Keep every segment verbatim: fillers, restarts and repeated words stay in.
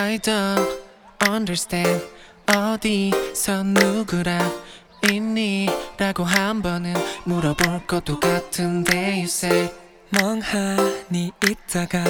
I don't understand 어디서 누구랑 있니? 라고 한 번은 물어볼 것도 같은데 you say 멍하니 있다가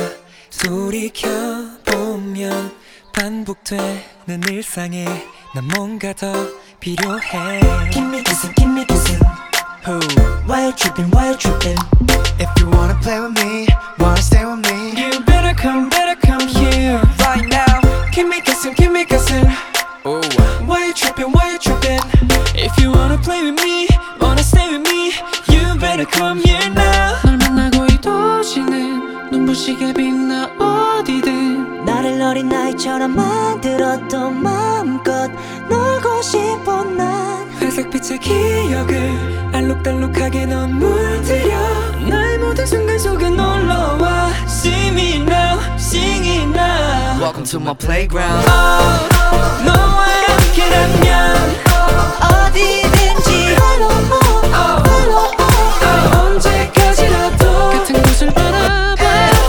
돌이켜보면 반복되는 일상에 난 뭔가 더 필요해. Give me kissing, give me kissing. Who? Why you tripping, why you tripping? If you wanna play with me, wanna stay with me, You better come, better come here right now. Give me kissing, give me kissing. Ooh. Why you tripping, why you tripping? If you wanna play with me, wanna stay with me, you better come here now. 널 만나고 이 도시는 눈부시게 빛나 어디든 나를 어린 나이처럼 만들었던 마음껏 놀고 싶어 난. 회색빛의 기억을 알록달록하게 넌 물들여 나의 모든 순간 속에 놀러와. See me now, sing it now. Welcome to my playground. Oh, 너와 함께라면 어디든지 Hello, oh, hello, oh. 언제까지라도 같은 곳을 바라봐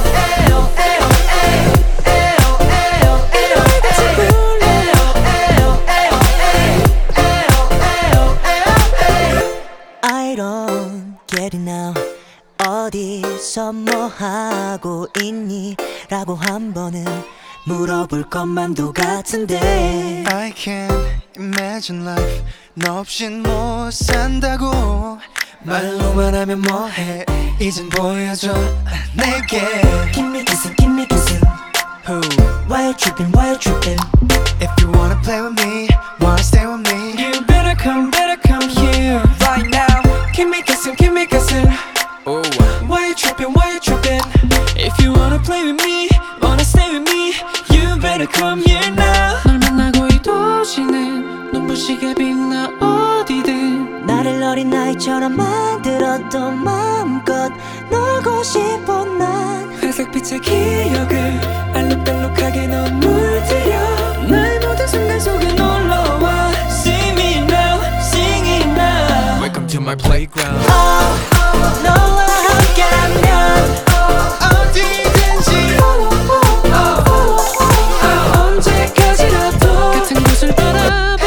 I don't get it now. 어디서 뭐 하고 있니? 라고 한 번은 물어볼 것만도 같은데 I can't imagine life 너 없인 못 산다고. 말로만 하면 뭐해 이젠 보여줘 내게. Give me kissing, give me kissing. Who? Why you tripping, why you tripping? If you wanna play with me, wanna stay with me, You better come, better come here right now. Give me kissing, give me kissing. Ooh. Why you tripping, why you tripping? If you wanna play with me, wanna stay with me, you better come here now. 널 만나고 이 도시는 눈부시게 빛나 어디든 나를 어린 나이처럼 만들었던 마음껏 놀고 싶어 난. 회색빛의 기억을 알록달록하게 넌 물들여 나의 모든 순간 속에 놀러와. See me now, sing it now. Welcome to my playground. Oh, 너와 함께라면 어디든지 Follow, oh, follow, oh. 언제까지라도 같은 곳을 바라봐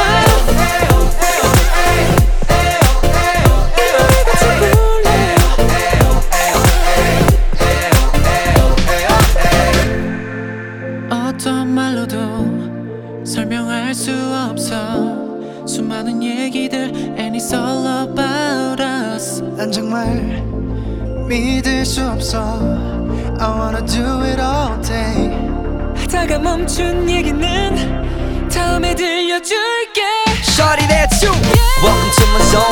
같이 불러. 어떤 말로도 설명할 수 없어 수많은 얘기들 and it's all about us. 난 정말 믿을 수 없어. I wanna do it all day. 하다가 멈춘 얘기는 다음에 들려줄게. Shawty, that's you. Welcome to my zone.